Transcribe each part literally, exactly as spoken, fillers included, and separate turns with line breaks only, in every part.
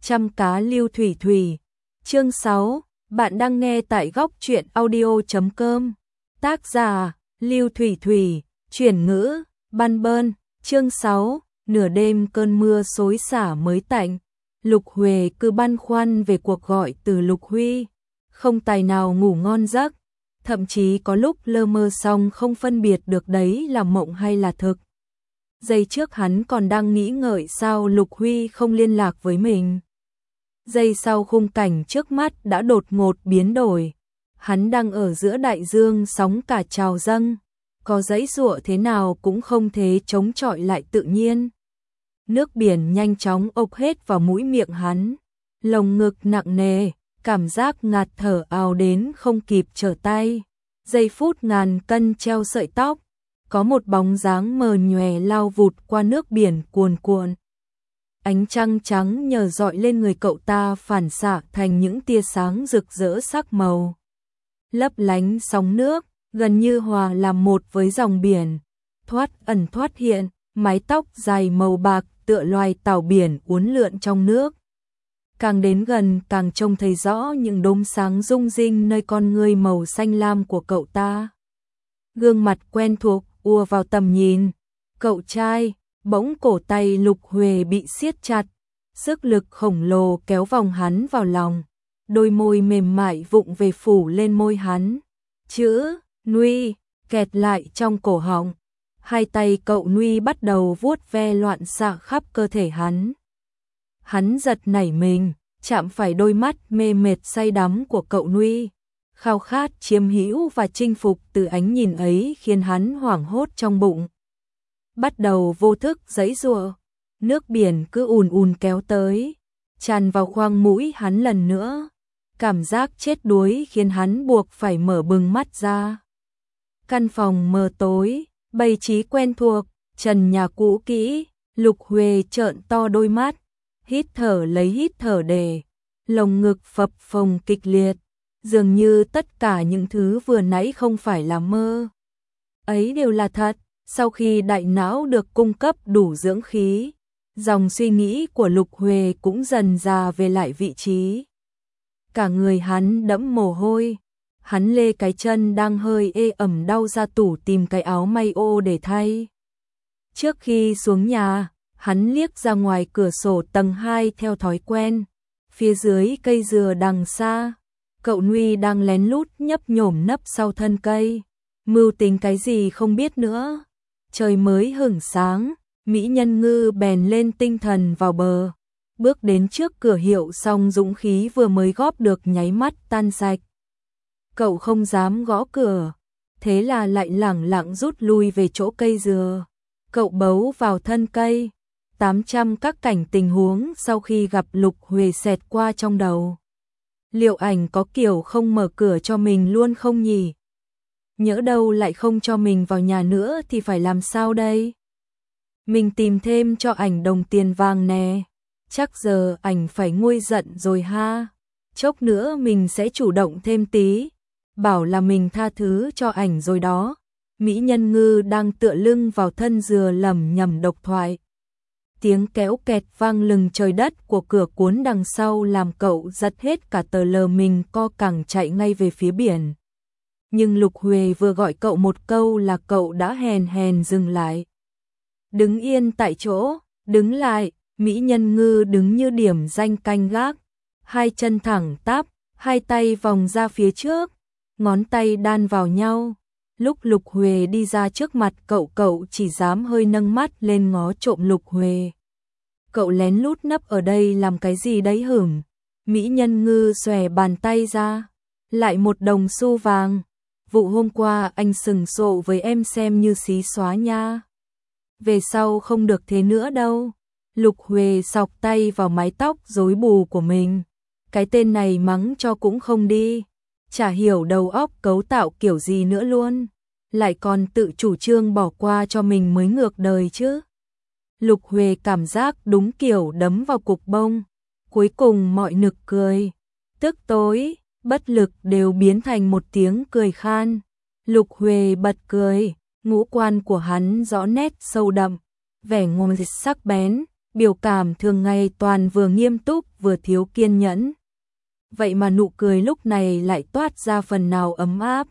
Trăm cá lưu thủy thủy. Chương sáu, bạn đang nghe tại góc truyện audio chấm com. Tác giả, Lưu Thủy Thủy, chuyển ngữ, Ban Bơn. Chương sáu, nửa đêm cơn mưa xối xả mới tạnh. Lục Huệ cứ băn khoăn về cuộc gọi từ Lục Huy, không tài nào ngủ ngon giấc, thậm chí có lúc lơ mơ xong không phân biệt được đấy là mộng hay là thực. Giây trước hắn còn đang nghĩ ngợi sao Lục Huy không liên lạc với mình. Giây sau khung cảnh trước mắt đã đột ngột biến đổi. Hắn đang ở giữa đại dương sóng cả trào dâng, có giãy giụa thế nào cũng không thể chống chọi lại tự nhiên. Nước biển nhanh chóng ộc hết vào mũi miệng hắn, lồng ngực nặng nề, cảm giác ngạt thở ào đến không kịp trở tay. Giây phút ngàn cân treo sợi tóc, có một bóng dáng mờ nhòe lao vụt qua nước biển cuồn cuộn. Ánh trăng trắng nhờ dọi lên người cậu ta phản xạ thành những tia sáng rực rỡ sắc màu. Lấp lánh sóng nước, gần như hòa làm một với dòng biển, thoát ẩn thoát hiện, mái tóc dài màu bạc tựa loài tảo biển uốn lượn trong nước. Càng đến gần càng trông thấy rõ những đốm sáng rung rinh nơi con ngươi màu xanh lam của cậu ta. Gương mặt quen thuộc ùa vào tầm nhìn. Cậu trai, bỗng cổ tay Lục Huệ bị siết chặt, sức lực khổng lồ kéo vòng hắn vào lòng. Đôi môi mềm mại vụng về phủ lên môi hắn. Chữ Nuy kẹt lại trong cổ họng. Hai tay cậu Nuy bắt đầu vuốt ve loạn xạ khắp cơ thể hắn. Hắn giật nảy mình, chạm phải đôi mắt mê mệt say đắm của cậu Nuy. Khao khát chiếm hữu và chinh phục từ ánh nhìn ấy khiến hắn hoảng hốt trong bụng. Bắt đầu vô thức giãy giụa, nước biển cứ ùn ùn kéo tới, tràn vào khoang mũi hắn lần nữa. Cảm giác chết đuối khiến hắn buộc phải mở bừng mắt ra. Căn phòng mờ tối, bày trí quen thuộc, trần nhà cũ kỹ. Lục Huệ trợn to đôi mắt, hít thở lấy hít thở để, lồng ngực phập phồng kịch liệt, dường như tất cả những thứ vừa nãy không phải là mơ. Ấy đều là thật. Sau khi đại não được cung cấp đủ dưỡng khí, dòng suy nghĩ của Lục Huệ cũng dần dà về lại vị trí. Cả người hắn đẫm mồ hôi, hắn lê cái chân đang hơi ê ẩm đau ra tủ tìm cái áo may ô để thay. Trước khi xuống nhà, hắn liếc ra ngoài cửa sổ tầng hai theo thói quen. Phía dưới cây dừa đằng xa, cậu Nuy đang lén lút nhấp nhổm nấp sau thân cây. Mưu tính cái gì không biết nữa. Trời mới hửng sáng, Mỹ Nhân Ngư bèn lên tinh thần vào bờ. Bước đến trước cửa hiệu xong dũng khí vừa mới góp được nháy mắt tan sạch. Cậu không dám gõ cửa, thế là lại lẳng lặng rút lui về chỗ cây dừa. Cậu bấu vào thân cây, tám trăm các cảnh tình huống sau khi gặp Lục Huệ xẹt qua trong đầu. Liệu ảnh có kiểu không mở cửa cho mình luôn không nhỉ? Nhỡ đâu lại không cho mình vào nhà nữa thì phải làm sao đây? Mình tìm thêm cho ảnh đồng tiền vàng nè. Chắc giờ ảnh phải nguôi giận rồi ha. Chốc nữa mình sẽ chủ động thêm tí. Bảo là mình tha thứ cho ảnh rồi đó. Mỹ Nhân Ngư đang tựa lưng vào thân dừa lẩm nhẩm độc thoại. Tiếng kéo kẹt vang lừng trời đất của cửa cuốn đằng sau làm cậu giật hết cả tờ lờ mình co cẳng chạy ngay về phía biển. Nhưng Lục Huệ vừa gọi cậu một câu là cậu đã hèn hèn dừng lại. Đứng yên tại chỗ, đứng lại, Mỹ Nhân Ngư đứng như điểm danh canh gác. Hai chân thẳng tắp, hai tay vòng ra phía trước, ngón tay đan vào nhau. Lúc Lục Huệ đi ra trước mặt cậu cậu chỉ dám hơi nâng mắt lên ngó trộm Lục Huệ. Cậu lén lút nấp ở đây làm cái gì đấy hửng? Mỹ Nhân Ngư xòe bàn tay ra, lại một đồng xu vàng. Vụ hôm qua anh sừng sộ với em xem như xí xóa nha. Về sau không được thế nữa đâu. Lục Huệ xọc tay vào mái tóc rối bù của mình. Cái tên này mắng cho cũng không đi. Chả hiểu đầu óc cấu tạo kiểu gì nữa luôn. Lại còn tự chủ trương bỏ qua cho mình mới ngược đời chứ. Lục Huệ cảm giác đúng kiểu đấm vào cục bông. Cuối cùng mọi nực cười, tức tối, bất lực đều biến thành một tiếng cười khan. Lục Huệ bật cười, ngũ quan của hắn rõ nét sâu đậm, vẻ ngông sắc bén, biểu cảm thường ngày toàn vừa nghiêm túc vừa thiếu kiên nhẫn. Vậy mà nụ cười lúc này lại toát ra phần nào ấm áp.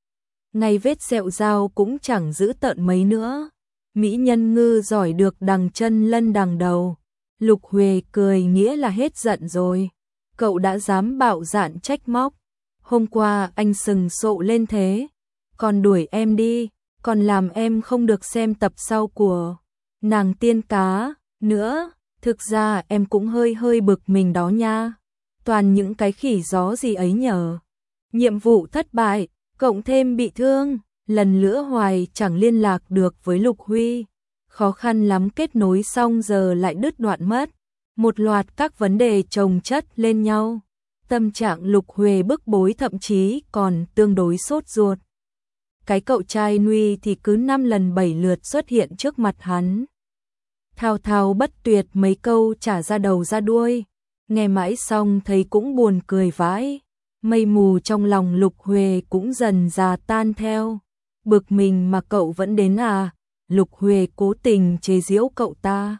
Ngay vết sẹo dao cũng chẳng giữ tợn mấy nữa. Mỹ Nhân Ngư giỏi được đằng chân lân đằng đầu. Lục Huệ cười nghĩa là hết giận rồi. Cậu đã dám bạo dạn trách móc. Hôm qua anh sừng sộ lên thế. Còn đuổi em đi. Còn làm em không được xem tập sau của Nàng Tiên Cá nữa. Thực ra em cũng hơi hơi bực mình đó nha. Toàn những cái khỉ gió gì ấy nhờ. Nhiệm vụ thất bại, cộng thêm bị thương. Lần nữa hoài chẳng liên lạc được với Lục Huy. Khó khăn lắm kết nối xong giờ lại đứt đoạn mất. Một loạt các vấn đề chồng chất lên nhau. Tâm trạng Lục Huệ bức bối, thậm chí còn tương đối sốt ruột. Cái cậu trai Nuy thì cứ năm lần bảy lượt xuất hiện trước mặt hắn. Thao thao bất tuyệt mấy câu trả ra đầu ra đuôi. Nghe mãi xong thấy cũng buồn cười vãi. Mây mù trong lòng Lục Huệ cũng dần già tan theo. Bực mình mà cậu vẫn đến à? Lục Huệ cố tình chế giễu cậu ta.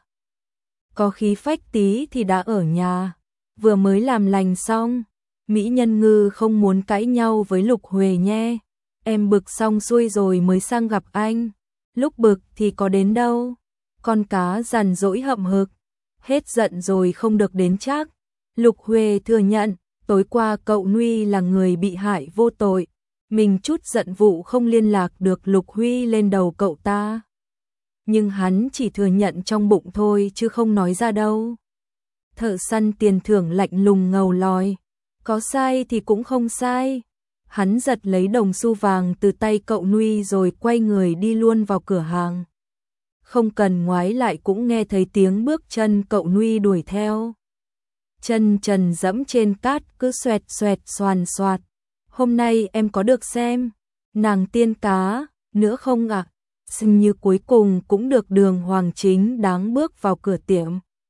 Có khí phách tí thì đã ở nhà. Vừa mới làm lành xong. Mỹ Nhân Ngư không muốn cãi nhau với Lục Huệ nhé. Em bực xong xuôi rồi mới sang gặp anh. Lúc bực thì có đến đâu. Con cá dằn dỗi hậm hực. Hết giận rồi không được đến chắc. Lục Huệ thừa nhận. Tối qua cậu Nuy là người bị hại vô tội. Mình chút giận vụ không liên lạc được Lục Huy lên đầu cậu ta. Nhưng hắn chỉ thừa nhận trong bụng thôi chứ không nói ra đâu. Thợ săn tiền thưởng lạnh lùng ngầu lòi. Có sai thì cũng không sai. Hắn giật lấy đồng xu vàng từ tay cậu Nuy rồi quay người đi luôn vào cửa hàng. Không cần ngoái lại cũng nghe thấy tiếng bước chân cậu Nuy đuổi theo. Chân trần dẫm trên cát cứ xoẹt xoẹt xoàn xoạt. Hôm nay em có được xem Nàng Tiên Cá nữa không ạ? À? Xinh như cuối cùng cũng được Đường Hoàng Chính đáng bước vào cửa tiệm.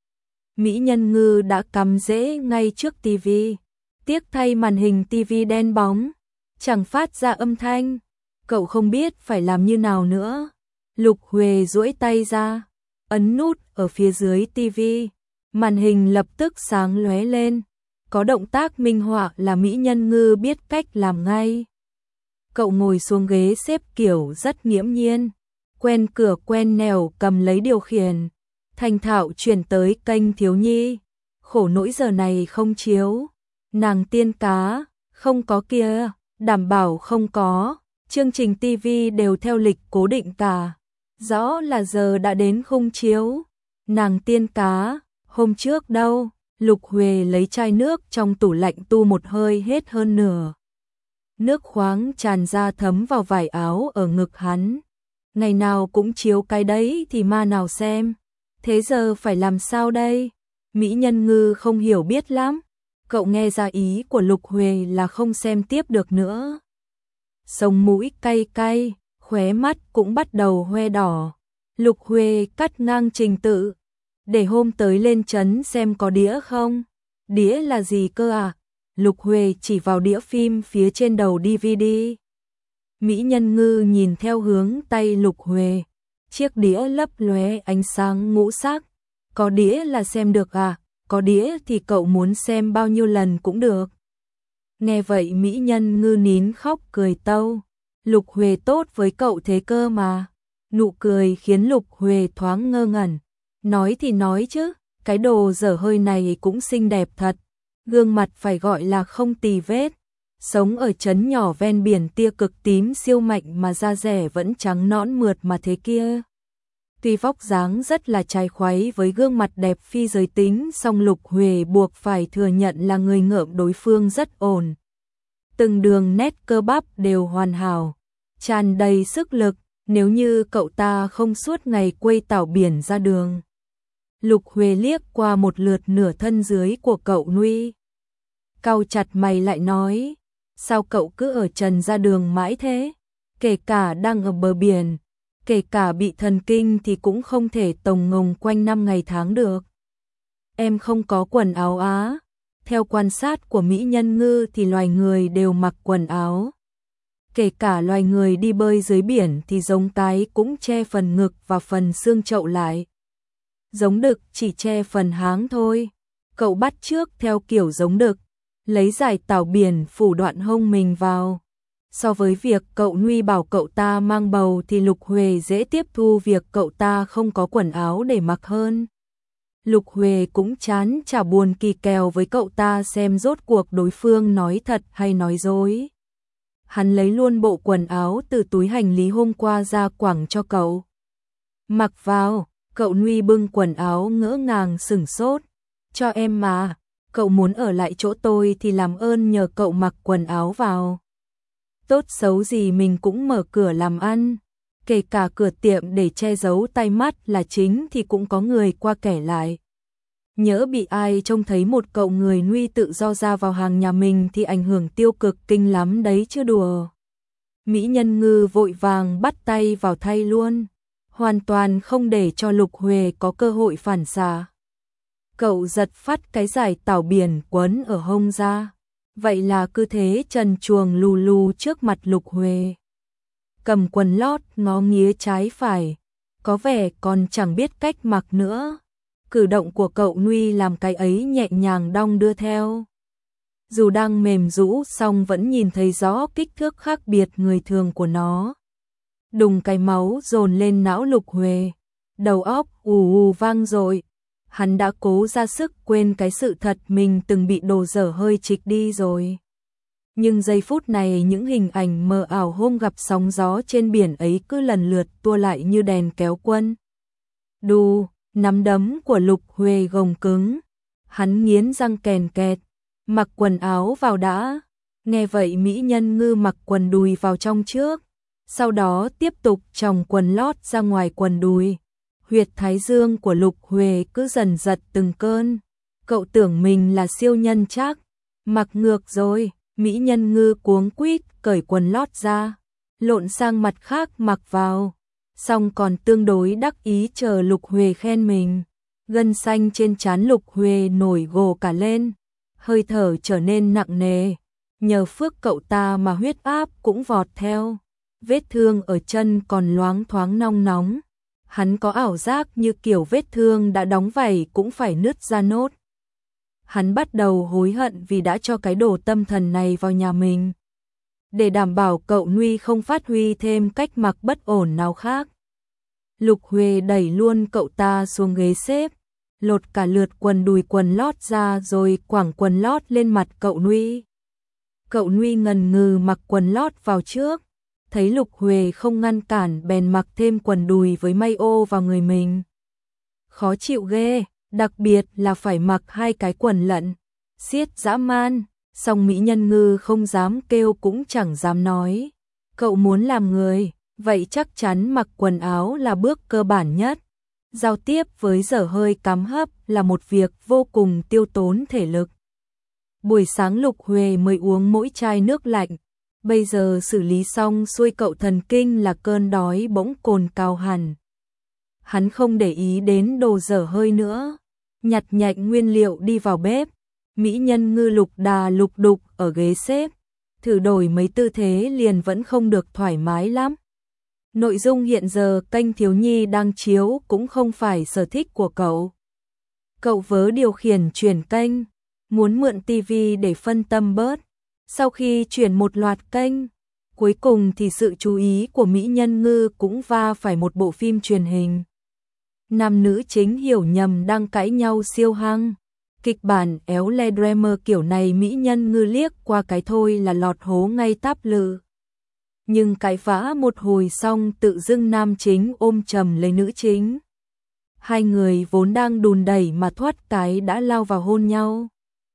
Mỹ Nhân Ngư đã cắm rễ ngay trước tivi. Tiếc thay màn hình tivi đen bóng, chẳng phát ra âm thanh. Cậu không biết phải làm như nào nữa. Lục Huệ duỗi tay ra, ấn nút ở phía dưới tivi. Màn hình lập tức sáng lóe lên. Có động tác minh họa là Mỹ Nhân Ngư biết cách làm ngay. Cậu ngồi xuống ghế xếp kiểu rất nghiễm nhiên. Quen cửa quen nẻo cầm lấy điều khiển. Thành thạo chuyển tới kênh thiếu nhi. Khổ nỗi giờ này không chiếu. Nàng Tiên Cá, không có kia, đảm bảo không có. Chương trình tivi đều theo lịch cố định cả. Rõ là giờ đã đến khung chiếu. Nàng Tiên Cá, hôm trước đâu? Lục Huệ lấy chai nước trong tủ lạnh tu một hơi hết hơn nửa. Nước khoáng tràn ra thấm vào vải áo ở ngực hắn. Ngày nào cũng chiếu cái đấy thì ma nào xem. Thế giờ phải làm sao đây? Mỹ Nhân Ngư không hiểu biết lắm. Cậu nghe ra ý của Lục Huệ là không xem tiếp được nữa. Sống mũi cay cay, khóe mắt cũng bắt đầu hoe đỏ. Lục Huệ cắt ngang trình tự. Để hôm tới lên trấn xem có đĩa không? Đĩa là gì cơ à? Lục Huệ chỉ vào đĩa phim phía trên đầu đê vê đê. Mỹ Nhân Ngư nhìn theo hướng tay Lục Huệ. Chiếc đĩa lấp lóe ánh sáng ngũ sắc. Có đĩa là xem được à? Có đĩa thì cậu muốn xem bao nhiêu lần cũng được. Nghe vậy Mỹ Nhân Ngư nín khóc cười tâu. Lục Huệ tốt với cậu thế cơ mà. Nụ cười khiến Lục Huệ thoáng ngơ ngẩn. Nói thì nói chứ, cái đồ dở hơi này cũng xinh đẹp thật. Gương mặt phải gọi là không tì vết. Sống ở trấn nhỏ ven biển tia cực tím siêu mạnh mà da rẻ vẫn trắng nõn mượt mà thế kia. Tuy vóc dáng rất là trai khoái với gương mặt đẹp phi giới tính, song Lục Huệ buộc phải thừa nhận là người ngợm đối phương rất ổn. Từng đường nét cơ bắp đều hoàn hảo, tràn đầy sức lực, nếu như cậu ta không suốt ngày quây tảo biển ra đường. Lục Huệ liếc qua một lượt nửa thân dưới của cậu Nuy. Cau chặt mày lại nói, sao cậu cứ ở trần ra đường mãi thế? Kể cả đang ở bờ biển, kể cả bị thần kinh thì cũng không thể tồng ngồng quanh năm ngày tháng được. Em không có quần áo á? Theo quan sát của Mỹ Nhân Ngư thì loài người đều mặc quần áo. Kể cả loài người đi bơi dưới biển thì giống cái cũng che phần ngực và phần xương chậu lại. giống đực chỉ che phần háng thôi. Cậu bắt chước theo kiểu giống đực, lấy giải tảo biển phủ đoạn hông mình vào. So với việc cậu Nuy bảo cậu ta mang bầu thì Lục Huệ dễ tiếp thu việc cậu ta không có quần áo để mặc hơn. Lục Huệ cũng chán chả buồn kỳ kèo với cậu ta xem rốt cuộc đối phương nói thật hay nói dối. Hắn lấy luôn bộ quần áo từ túi hành lý hôm qua ra quẳng cho cậu. Mặc vào, cậu Nuy bưng quần áo ngỡ ngàng sửng sốt. Cho em mà, cậu muốn ở lại chỗ tôi thì làm ơn nhờ cậu mặc quần áo vào. Tốt xấu gì mình cũng mở cửa làm ăn, kể cả cửa tiệm để che giấu tai mắt là chính thì cũng có người qua kẻ lại. Nhỡ bị ai trông thấy một cậu người Nuy tự do ra vào hàng nhà mình thì ảnh hưởng tiêu cực kinh lắm đấy chứ đùa. Mỹ Nhân Ngư vội vàng bắt tay vào thay luôn, hoàn toàn không để cho Lục Huệ có cơ hội phản xạ. Cậu giật phát cái giải tảo biển quấn ở hông ra. Vậy là cứ thế trần truồng lù lù trước mặt Lục Huệ. Cầm quần lót ngó nghía trái phải, có vẻ còn chẳng biết cách mặc nữa. Cử động của cậu Nuy làm cái ấy nhẹ nhàng đong đưa theo. Dù đang mềm rũ song vẫn nhìn thấy rõ kích thước khác biệt người thường của nó. Đùng cái máu dồn lên não Lục Huệ, đầu óc ù ù vang dội. Hắn đã cố ra sức quên cái sự thật mình từng bị đồ dở hơi trịch đi rồi. Nhưng giây phút này những hình ảnh mờ ảo hôm gặp sóng gió trên biển ấy cứ lần lượt tua lại như đèn kéo quân. Đù, nắm đấm của Lục Huệ gồng cứng. Hắn nghiến răng kèn kẹt, mặc quần áo vào đã. Nghe vậy Mỹ Nhân Ngư mặc quần đùi vào trong trước, sau đó tiếp tục chòng quần lót ra ngoài quần đùi. Huyệt thái dương của Lục Huệ cứ dần giật từng cơn. Cậu tưởng mình là siêu nhân chắc. Mặc ngược rồi, Mỹ Nhân Ngư cuống quýt cởi quần lót ra, lộn sang mặt khác mặc vào. Xong còn tương đối đắc ý chờ Lục Huệ khen mình. Gân xanh trên trán Lục Huệ nổi gồ cả lên, hơi thở trở nên nặng nề. Nhờ phước cậu ta mà huyết áp cũng vọt theo. Vết thương ở chân còn loáng thoáng nong nóng. Hắn có ảo giác như kiểu vết thương đã đóng vảy cũng phải nứt ra nốt. Hắn bắt đầu hối hận vì đã cho cái đồ tâm thần này vào nhà mình. Để đảm bảo cậu Nuy không phát huy thêm cách mặc bất ổn nào khác, Lục Huệ đẩy luôn cậu ta xuống ghế xếp, lột cả lượt quần đùi quần lót ra rồi quẳng quần lót lên mặt cậu Nuy. Cậu Nuy ngần ngừ mặc quần lót vào trước. Thấy Lục Huệ không ngăn cản bèn mặc thêm quần đùi với may ô vào người mình. Khó chịu ghê, đặc biệt là phải mặc hai cái quần lận. Siết dã man, song Mỹ Nhân Ngư không dám kêu cũng chẳng dám nói. Cậu muốn làm người, vậy chắc chắn mặc quần áo là bước cơ bản nhất. Giao tiếp với dở hơi cắm hấp là một việc vô cùng tiêu tốn thể lực. Buổi sáng Lục Huệ mới uống mỗi chai nước lạnh. Bây giờ xử lý xong xuôi cậu thần kinh là cơn đói bỗng cồn cào hẳn. Hắn không để ý đến đồ dở hơi nữa, nhặt nhạnh nguyên liệu đi vào bếp. Mỹ Nhân Ngư lục đà lục đục ở ghế xếp, thử đổi mấy tư thế liền vẫn không được thoải mái lắm. Nội dung hiện giờ kênh thiếu nhi đang chiếu cũng không phải sở thích của cậu. Cậu vớ điều khiển chuyển kênh, muốn mượn tivi để phân tâm bớt. Sau khi chuyển một loạt kênh, cuối cùng thì sự chú ý của Mỹ Nhân Ngư cũng va phải một bộ phim truyền hình. Nam nữ chính hiểu nhầm đang cãi nhau siêu hăng. Kịch bản éo le drama kiểu này Mỹ Nhân Ngư liếc qua cái thôi là lọt hố ngay táp lự. Nhưng cãi vã một hồi xong tự dưng nam chính ôm chầm lấy nữ chính. Hai người vốn đang đùn đẩy mà thoát cái đã lao vào hôn nhau.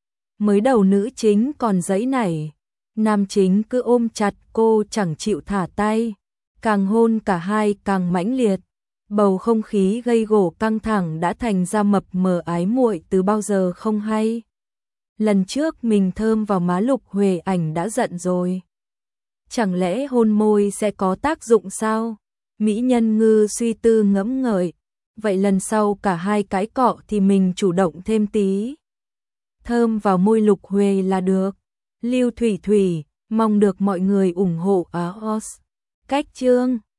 Mới đầu nữ chính còn giãy nảy, nam chính cứ ôm chặt cô chẳng chịu thả tay, càng hôn cả hai càng mãnh liệt. Bầu không khí gây gổ căng thẳng đã thành ra mập mờ ái muội từ bao giờ không hay. Lần trước mình thơm vào má Lục Huệ ảnh đã giận rồi. Chẳng lẽ hôn môi sẽ có tác dụng sao? Mỹ Nhân Ngư suy tư ngẫm ngợi. Vậy lần sau cả hai cái cọ thì mình chủ động thêm tí. Thơm vào môi Lục Huệ là được. Lưu Thủy Thủy, mong được mọi người ủng hộ á os. Cách chương